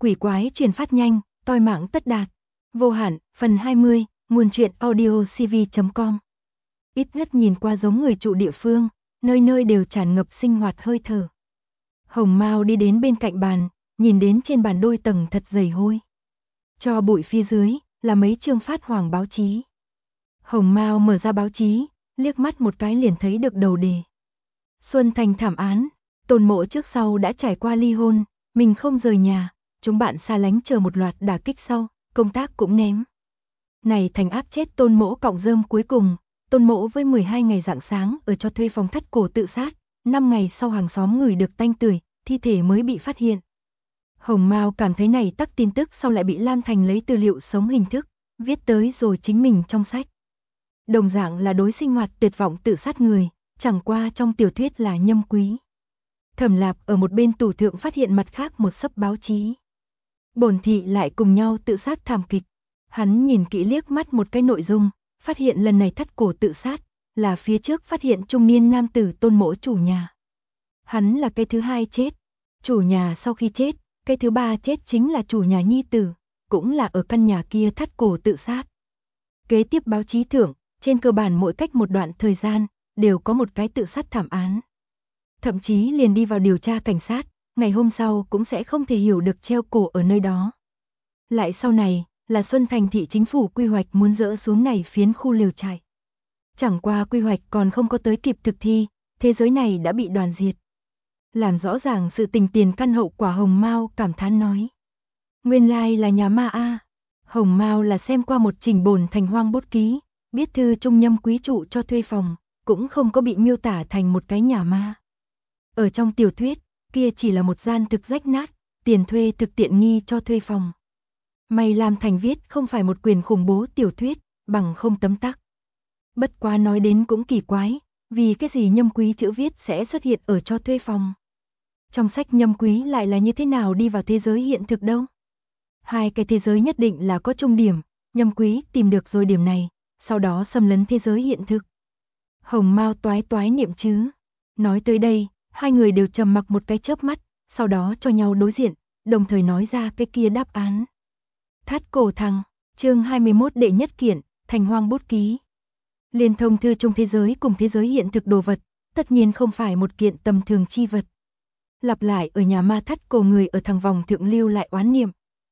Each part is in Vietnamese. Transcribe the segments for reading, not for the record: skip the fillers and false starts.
quỷ quái truyền phát nhanh, toi mạng tất đạt. Vô hạn, phần 20, nguồn truyện audio cv.com. Ít nhất nhìn qua giống người trụ địa phương, nơi nơi đều tràn ngập sinh hoạt hơi thở. Hồng Mao đi đến bên cạnh bàn, nhìn đến trên bàn đôi tầng thật dày hôi. Cho bụi phía dưới là mấy chương phát hoàng báo chí. Hồng Mao mở ra báo chí, liếc mắt một cái liền thấy được đầu đề. Xuân Thành thảm án, Tôn Mỗ trước sau đã trải qua ly hôn, mình không rời nhà, chúng bạn xa lánh chờ một loạt đả kích sau, công tác cũng ném. Này thành áp chết Tôn Mỗ cọng rơm cuối cùng, Tôn Mỗ với 12 ngày rạng sáng ở cho thuê phòng thắt cổ tự sát, 5 ngày sau hàng xóm ngửi được tanh tưởi, thi thể mới bị phát hiện. Hồng Mao cảm thấy này tắc tin tức sau lại bị Lam Thành lấy tư liệu sống hình thức, viết tới rồi chính mình trong sách. Đồng dạng là đối sinh hoạt tuyệt vọng tự sát người, chẳng qua trong tiểu thuyết là Nhâm Quý. Thẩm Lạp ở một bên tủ thượng phát hiện mặt khác một xấp báo chí. Bổn thị lại cùng nhau tự sát thảm kịch. Hắn nhìn kỹ liếc mắt một cái nội dung, phát hiện lần này thắt cổ tự sát, là phía trước phát hiện trung niên nam tử Tôn Mỗ chủ nhà. Hắn là cái thứ hai chết. Chủ nhà sau khi chết, cái thứ ba chết chính là chủ nhà nhi tử, cũng là ở căn nhà kia thắt cổ tự sát. Kế tiếp báo chí thưởng, trên cơ bản mỗi cách một đoạn thời gian, đều có một cái tự sát thảm án. Thậm chí liền đi vào điều tra cảnh sát, ngày hôm sau cũng sẽ không thể hiểu được treo cổ ở nơi đó. Lại sau này, là Xuân Thành thị chính phủ quy hoạch muốn dỡ xuống này phiến khu lều trại. Chẳng qua quy hoạch còn không có tới kịp thực thi, thế giới này đã bị đoàn diệt. Làm rõ ràng sự tình tiền căn hậu quả, Hồng Mao cảm thán nói. Nguyên lai là nhà ma a. Hồng Mao là xem qua một trình bồn thành hoang bút ký, biết thư trung Nhâm Quý trụ cho thuê phòng, cũng không có bị miêu tả thành một cái nhà ma. Ở trong tiểu thuyết, kia chỉ là một gian thực rách nát, tiền thuê thực tiện nghi cho thuê phòng. May Lam Thành viết không phải một quyển khủng bố tiểu thuyết, bằng không tấm tắc. Bất quá nói đến cũng kỳ quái, vì cái gì Nhâm Quý chữ viết sẽ xuất hiện ở cho thuê phòng. Trong sách Nhâm Quý lại là như thế nào đi vào thế giới hiện thực đâu. Hai cái thế giới nhất định là có chung điểm, Nhâm Quý tìm được rồi điểm này, sau đó xâm lấn thế giới hiện thực. Hồng Mao toái toái niệm chứ. Nói tới đây, hai người đều trầm mặc một cái chớp mắt, sau đó cho nhau đối diện, đồng thời nói ra cái kia đáp án. Thắt cổ thằng, chương 21 đệ nhất kiện, thành hoang bút ký. Liên thông thư trong thế giới cùng thế giới hiện thực đồ vật, tất nhiên không phải một kiện tầm thường chi vật. Lặp lại ở nhà ma thắt cổ người ở thằng vòng thượng lưu lại oán niệm.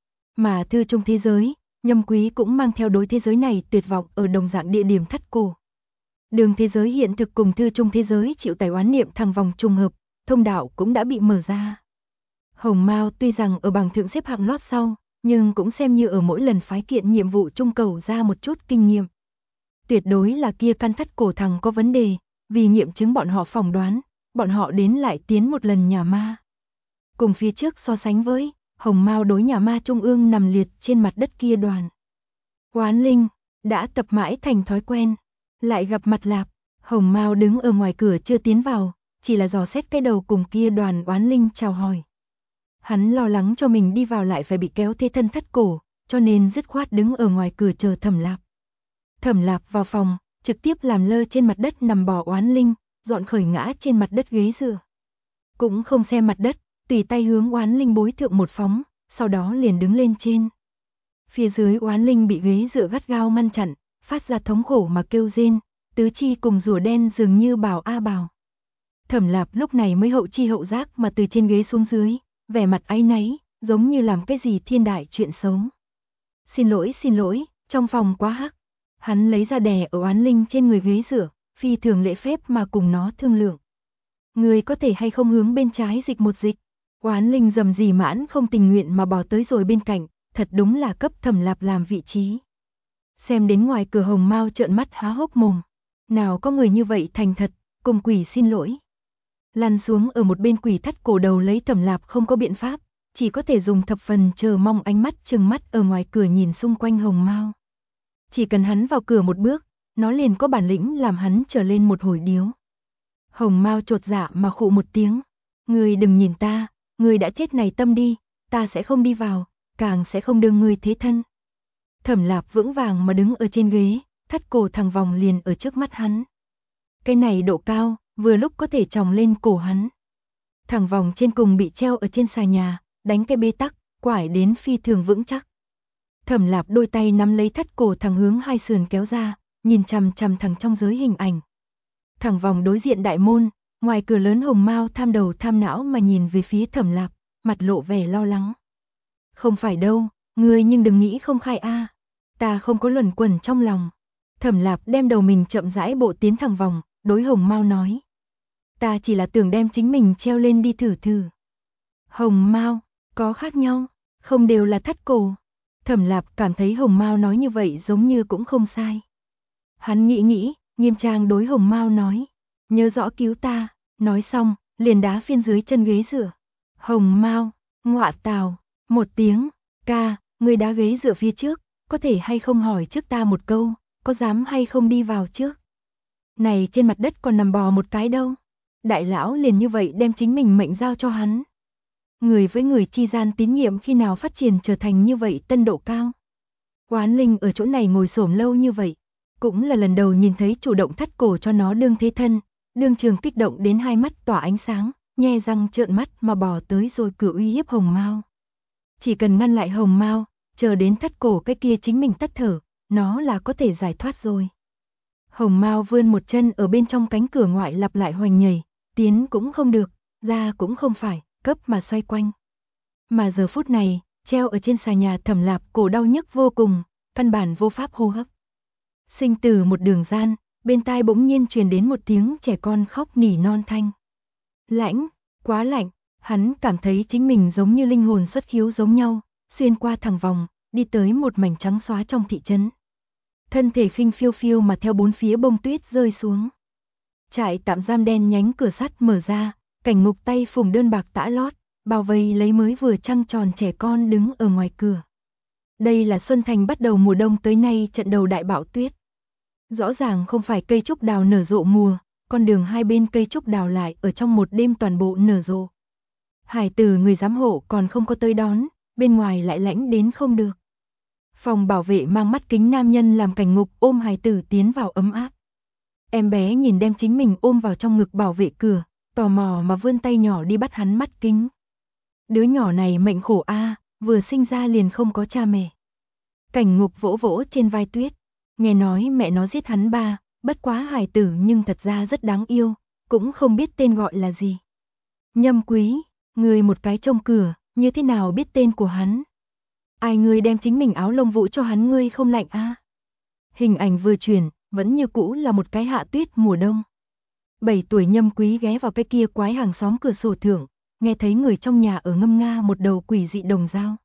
Mà thư trong thế giới, Nhâm Quý cũng mang theo đối thế giới này tuyệt vọng ở đồng dạng địa điểm thắt cổ. Đường thế giới hiện thực cùng thư trong thế giới chịu tải oán niệm thằng vòng trùng hợp, thông đạo cũng đã bị mở ra. Hồng Mao tuy rằng ở bảng thượng xếp hạng lót sau, nhưng cũng xem như ở mỗi lần phái kiện nhiệm vụ trung cầu ra một chút kinh nghiệm. Tuyệt đối là kia căn thắt cổ thằng có vấn đề, vì nghiệm chứng bọn họ phỏng đoán, bọn họ đến lại tiến một lần nhà ma. Cùng phía trước so sánh với, Hồng Mao đối nhà ma trung ương nằm liệt trên mặt đất kia đoàn. Oán linh, đã tập mãi thành thói quen, lại gặp mặt Lạp, Hồng Mao đứng ở ngoài cửa chưa tiến vào, chỉ là dò xét cái đầu cùng kia đoàn oán linh chào hỏi. Hắn lo lắng cho mình đi vào lại phải bị kéo thế thân thắt cổ, cho nên dứt khoát đứng ở ngoài cửa chờ Thẩm Lạp. Thẩm Lạp vào phòng, trực tiếp làm lơ trên mặt đất nằm bò oán linh, dọn khởi ngã trên mặt đất ghế dựa. Cũng không xem mặt đất, tùy tay hướng oán linh bối thượng một phóng, sau đó liền đứng lên trên. Phía dưới oán linh bị ghế dựa gắt gao ngăn chặn, phát ra thống khổ mà kêu rên, tứ chi cùng rùa đen dường như bào a bào. Thẩm Lạp lúc này mới hậu chi hậu giác mà từ trên ghế xuống dưới, vẻ mặt áy náy, giống như làm cái gì thiên đại chuyện xấu. Xin lỗi, trong phòng quá hắc. Hắn lấy ra đè ở oán linh trên người ghế dựa, phi thường lễ phép mà cùng nó thương lượng. Người có thể hay không hướng bên trái dịch một dịch. Oán linh dầm dì mãn không tình nguyện mà bò tới rồi bên cạnh, thật đúng là cấp Thẩm Lạp làm vị trí. Xem đến ngoài cửa Hồng Mao trợn mắt há hốc mồm. Nào có người như vậy thành thật, cùng quỷ xin lỗi. Lăn xuống ở một bên quỷ thắt cổ đầu lấy Thẩm Lạp không có biện pháp, chỉ có thể dùng thập phần chờ mong ánh mắt trừng mắt ở ngoài cửa nhìn xung quanh Hồng Mao. Chỉ cần hắn vào cửa một bước, nó liền có bản lĩnh làm hắn trở lên một hồi điếu. Hồng Mao chột dạ mà khụ một tiếng. Ngươi đừng nhìn ta, ngươi đã chết này tâm đi, ta sẽ không đi vào, càng sẽ không đưa ngươi thế thân. Thẩm Lạp vững vàng mà đứng ở trên ghế, thắt cổ thằng vòng liền ở trước mắt hắn. Cái này độ cao, vừa lúc có thể tròng lên cổ hắn. Thằng vòng trên cùng bị treo ở trên xà nhà, đánh cái bế tắc, quải đến phi thường vững chắc. Thẩm Lạp đôi tay nắm lấy thắt cổ thằng hướng hai sườn kéo ra, nhìn chằm chằm thằng trong giới hình ảnh. Thẳng vòng đối diện đại môn, ngoài cửa lớn Hồng Mao tham đầu tham não mà nhìn về phía Thẩm Lạp, mặt lộ vẻ lo lắng. Không phải đâu, ngươi nhưng đừng nghĩ không khai a. Ta không có luẩn quẩn trong lòng. Thẩm Lạp đem đầu mình chậm rãi bộ tiến thẳng vòng, đối Hồng Mao nói. Ta chỉ là tưởng đem chính mình treo lên đi thử thử. Hồng Mao, có khác nhau, không đều là thắt cổ. Thẩm Lạp cảm thấy Hồng Mao nói như vậy giống như cũng không sai. Hắn nghĩ, nghiêm trang đối Hồng Mao nói. Nhớ rõ cứu ta, nói xong, liền đá phiên dưới chân ghế dựa. Hồng Mao, ngọa tào, một tiếng, ca, người đá ghế dựa phía trước, có thể hay không hỏi trước ta một câu, có dám hay không đi vào trước. Này trên mặt đất còn nằm bò một cái đâu. Đại lão liền như vậy đem chính mình mệnh giao cho hắn. Người với người chi gian tín nhiệm khi nào phát triển trở thành như vậy tân độ cao. Oán Linh ở chỗ này ngồi xổm lâu như vậy, cũng là lần đầu nhìn thấy chủ động thắt cổ cho nó đương thế thân, đương trường kích động đến hai mắt tỏa ánh sáng, nhe răng trợn mắt mà bò tới rồi cửa uy hiếp Hồng Mao. Chỉ cần ngăn lại Hồng Mao, chờ đến thắt cổ cái kia chính mình tắt thở, nó là có thể giải thoát rồi. Hồng Mao vươn một chân ở bên trong cánh cửa ngoại lặp lại hoành nhảy, tiến cũng không được, ra cũng không phải, cấp mà xoay quanh. Mà giờ phút này, treo ở trên xà nhà Thẩm Lạp cổ đau nhức vô cùng, căn bản vô pháp hô hấp. Sinh tử một đường gian, bên tai bỗng nhiên truyền đến một tiếng trẻ con khóc nỉ non thanh. Lạnh, quá lạnh, hắn cảm thấy chính mình giống như linh hồn xuất khiếu giống nhau, xuyên qua thẳng vòng, đi tới một mảnh trắng xóa trong thị trấn. Thân thể khinh phiêu phiêu mà theo bốn phía bông tuyết rơi xuống. Trại tạm giam đen nhánh cửa sắt mở ra, Cảnh Ngục tay phủng đơn bạc tã lót, bao vây lấy mới vừa trăng tròn trẻ con đứng ở ngoài cửa. Đây là Xuân Thành bắt đầu mùa đông tới nay trận đầu đại bão tuyết. Rõ ràng không phải cây trúc đào nở rộ mùa, con đường hai bên cây trúc đào lại ở trong một đêm toàn bộ nở rộ. Hải tử người giám hộ còn không có tới đón, bên ngoài lại lạnh đến không được. Phòng bảo vệ mang mắt kính nam nhân làm Cảnh Ngục ôm hài tử tiến vào ấm áp. Em bé nhìn đem chính mình ôm vào trong ngực bảo vệ cửa, tò mò mà vươn tay nhỏ đi bắt hắn mắt kính. Đứa nhỏ này mệnh khổ a, vừa sinh ra liền không có cha mẹ. Cảnh Ngục vỗ vỗ trên vai Tuyết, nghe nói mẹ nó giết hắn ba, bất quá hài tử nhưng thật ra rất đáng yêu, cũng không biết tên gọi là gì. Nhâm Quý, người một cái trông cửa, như thế nào biết tên của hắn? Ai ngươi đem chính mình áo lông vũ cho hắn ngươi không lạnh a? Hình ảnh vừa chuyển, vẫn như cũ là một cái hạ tuyết mùa đông. 7 tuổi Nhâm Quý ghé vào cái kia quái hàng xóm cửa sổ thượng, nghe thấy người trong nhà ở ngâm nga một đầu quỷ dị đồng dao.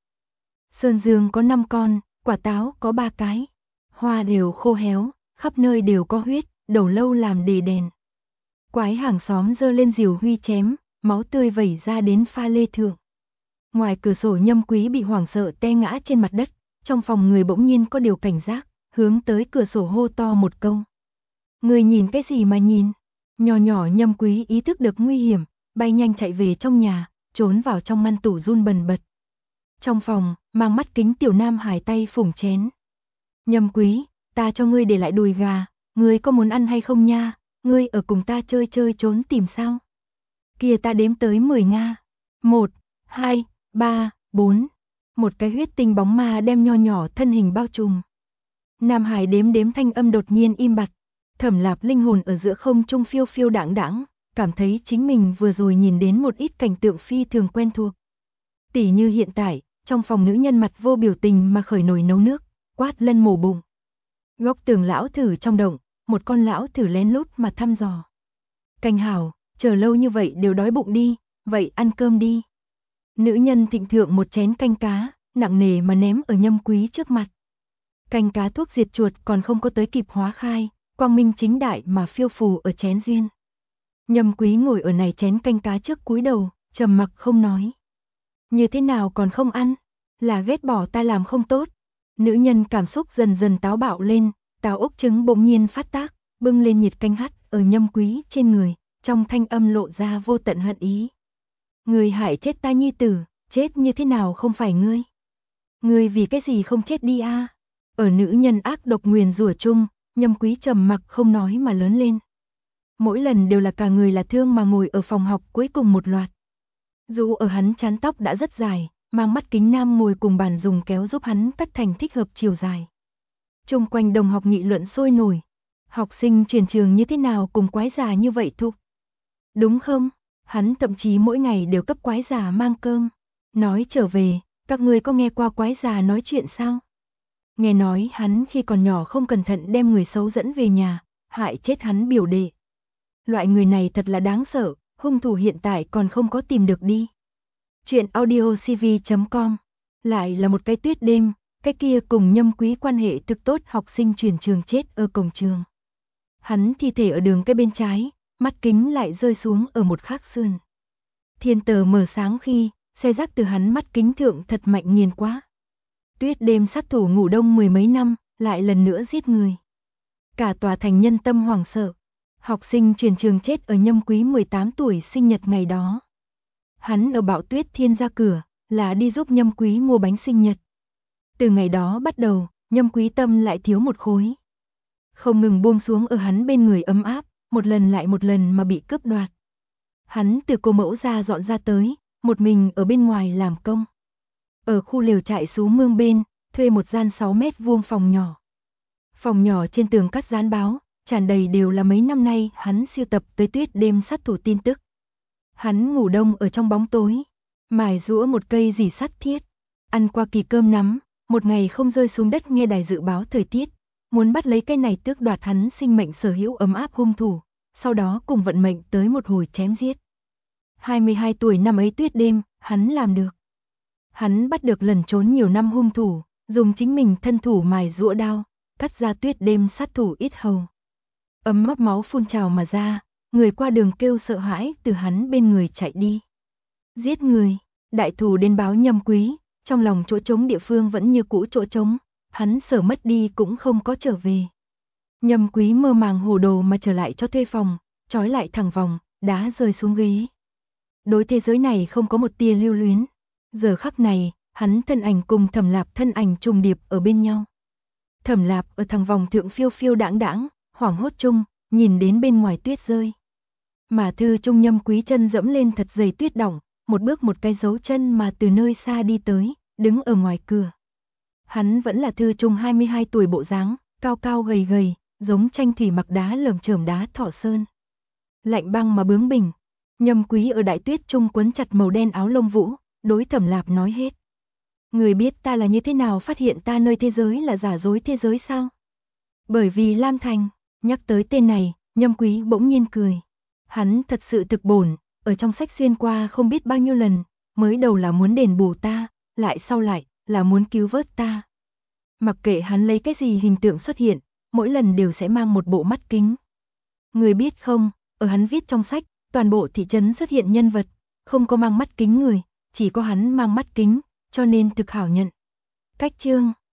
Sơn dương có 5 con, quả táo có 3 cái, hoa đều khô héo, khắp nơi đều có huyết, đầu lâu làm đề đèn. Quái hàng xóm giơ lên rìu huy chém, máu tươi vẩy ra đến pha lê thượng. Ngoài cửa sổ Nhâm Quý bị hoảng sợ té ngã trên mặt đất, trong phòng người bỗng nhiên có điều cảnh giác, hướng tới cửa sổ hô to một câu. Người nhìn cái gì mà nhìn? Nhỏ nhỏ Nhâm Quý ý thức được nguy hiểm, bay nhanh chạy về trong nhà, trốn vào trong ngăn tủ run bần bật. Trong phòng, mang mắt kính tiểu nam hải tay phủng chén. Nhâm Quý, ta cho ngươi để lại đùi gà, ngươi có muốn ăn hay không nha? Ngươi ở cùng ta chơi chơi trốn tìm sao? Kìa ta đếm tới 10 Nga. 1, 2, 3, 4. Một cái huyết tinh bóng ma đem nho nhỏ thân hình bao trùm. Nam hải đếm đếm thanh âm đột nhiên im bặt. Thẩm Lạp linh hồn ở giữa không trung phiêu phiêu đãng đãng, cảm thấy chính mình vừa rồi nhìn đến một ít cảnh tượng phi thường quen thuộc. Tỉ như hiện tại, trong phòng nữ nhân mặt vô biểu tình mà khởi nồi nấu nước, quát lân mổ bụng. Góc tường lão thử trong động, một con lão thử lén lút mà thăm dò. Canh hảo, chờ lâu như vậy đều đói bụng đi, vậy ăn cơm đi. Nữ nhân thịnh thượng một chén canh cá, nặng nề mà ném ở Nhâm Quý trước mặt. Canh cá thuốc diệt chuột còn không có tới kịp hóa khai, quang minh chính đại mà phiêu phù ở chén duyên. Nhâm Quý ngồi ở này chén canh cá trước cúi đầu, trầm mặc không nói. Như thế nào còn không ăn? Là ghét bỏ ta làm không tốt. Nữ nhân cảm xúc dần dần táo bạo lên, táo ốc trứng bỗng nhiên phát tác, bưng lên nhiệt canh hắt ở Nhâm Quý trên người, trong thanh âm lộ ra vô tận hận ý. Người hại chết ta nhi tử, chết như thế nào không phải ngươi? Ngươi vì cái gì không chết đi a? Ở nữ nhân ác độc nguyền rủa chung, Nhâm Quý trầm mặc không nói mà lớn lên. Mỗi lần đều là cả người là thương mà ngồi ở phòng học cuối cùng một loạt. Dù ở hắn chán tóc đã rất dài, mang mắt kính nam ngồi cùng bàn dùng kéo giúp hắn cắt thành thích hợp chiều dài. Chung quanh đồng học nghị luận sôi nổi. Học sinh chuyển trường như thế nào cùng quái già như vậy Thục? Đúng không? Hắn thậm chí mỗi ngày đều cấp quái già mang cơm. Nói trở về, các ngươi có nghe qua quái già nói chuyện sao? Nghe nói hắn khi còn nhỏ không cẩn thận đem người xấu dẫn về nhà, hại chết hắn biểu đệ. Loại người này thật là đáng sợ, hung thủ hiện tại còn không có tìm được đi. Chuyện audiocv.com. Lại là một cái tuyết đêm, cái kia cùng Nhâm Quý quan hệ thực tốt học sinh chuyển trường chết ở cổng trường. Hắn thi thể ở đường cái bên trái, mắt kính lại rơi xuống ở một khác sườn. Thiên tờ mở sáng khi, xe rác từ hắn mắt kính thượng thật mạnh nghiền quá. Tuyết đêm sát thủ ngủ đông mười mấy năm, lại lần nữa giết người. Cả tòa thành nhân tâm hoảng sợ. Học sinh chuyển trường chết ở Nhâm Quý 18 tuổi sinh nhật ngày đó. Hắn ở Bão Tuyết Thiên ra cửa, là đi giúp Nhâm Quý mua bánh sinh nhật. Từ ngày đó bắt đầu, Nhâm Quý tâm lại thiếu một khối. Không ngừng buông xuống ở hắn bên người ấm áp, một lần lại một lần mà bị cướp đoạt. Hắn từ cô mẫu ra dọn ra tới, một mình ở bên ngoài làm công. Ở khu lều trại Sú Mương bên, thuê một gian 6 mét vuông phòng nhỏ. Phòng nhỏ trên tường cắt dán báo, tràn đầy đều là mấy năm nay hắn sưu tập tới tuyết đêm sát thủ tin tức. Hắn ngủ đông ở trong bóng tối, mài giũa một cây rỉ sắt thiết, ăn qua kỳ cơm nắm, một ngày không rơi xuống đất nghe đài dự báo thời tiết, muốn bắt lấy cây này tước đoạt hắn sinh mệnh sở hữu ấm áp hung thủ, sau đó cùng vận mệnh tới một hồi chém giết. 22 tuổi năm ấy tuyết đêm, hắn làm được. Hắn bắt được lẩn trốn nhiều năm hung thủ, dùng chính mình thân thủ mài giũa đao, cắt ra tuyết đêm sát thủ ít hầu. Ấm áp máu phun trào mà ra, người qua đường kêu sợ hãi từ hắn bên người chạy đi. Giết người, đại thù đến báo Nhâm Quý, trong lòng chỗ trống địa phương vẫn như cũ chỗ trống, hắn sợ mất đi cũng không có trở về. Nhâm Quý mơ màng hồ đồ mà trở lại cho thuê phòng, trói lại thẳng vòng, đá rơi xuống ghế. Đối thế giới này không có một tia lưu luyến. Giờ khắc này, hắn thân ảnh cùng Thẩm Lạp thân ảnh trùng điệp ở bên nhau. Thẩm Lạp ở thẳng vòng thượng phiêu phiêu đãng đãng, hoảng hốt chung, nhìn đến bên ngoài tuyết rơi. Mà Thư Trung Nhâm Quý chân dẫm lên thật dày tuyết đỏng, một bước một cái dấu chân mà từ nơi xa đi tới, đứng ở ngoài cửa. Hắn vẫn là Thư Trung 22 tuổi bộ dáng, cao cao gầy gầy, giống tranh thủy mặc đá lởm chởm đá Thọ Sơn. Lạnh băng mà bướng bỉnh, Nhâm Quý ở đại tuyết trung quấn chặt màu đen áo lông vũ, đối Thẩm Lạp nói hết. Người biết ta là như thế nào phát hiện ta nơi thế giới là giả dối thế giới sao? Bởi vì Lam Thành, nhắc tới tên này, Nhâm Quý bỗng nhiên cười. Hắn thật sự thực bổn, ở trong sách xuyên qua không biết bao nhiêu lần, mới đầu là muốn đền bù ta, lại sau lại là muốn cứu vớt ta. Mặc kệ hắn lấy cái gì hình tượng xuất hiện, mỗi lần đều sẽ mang một bộ mắt kính. Người biết không, ở hắn viết trong sách, toàn bộ thị trấn xuất hiện nhân vật, không có mang mắt kính người, chỉ có hắn mang mắt kính, cho nên thực hảo nhận. Cách chương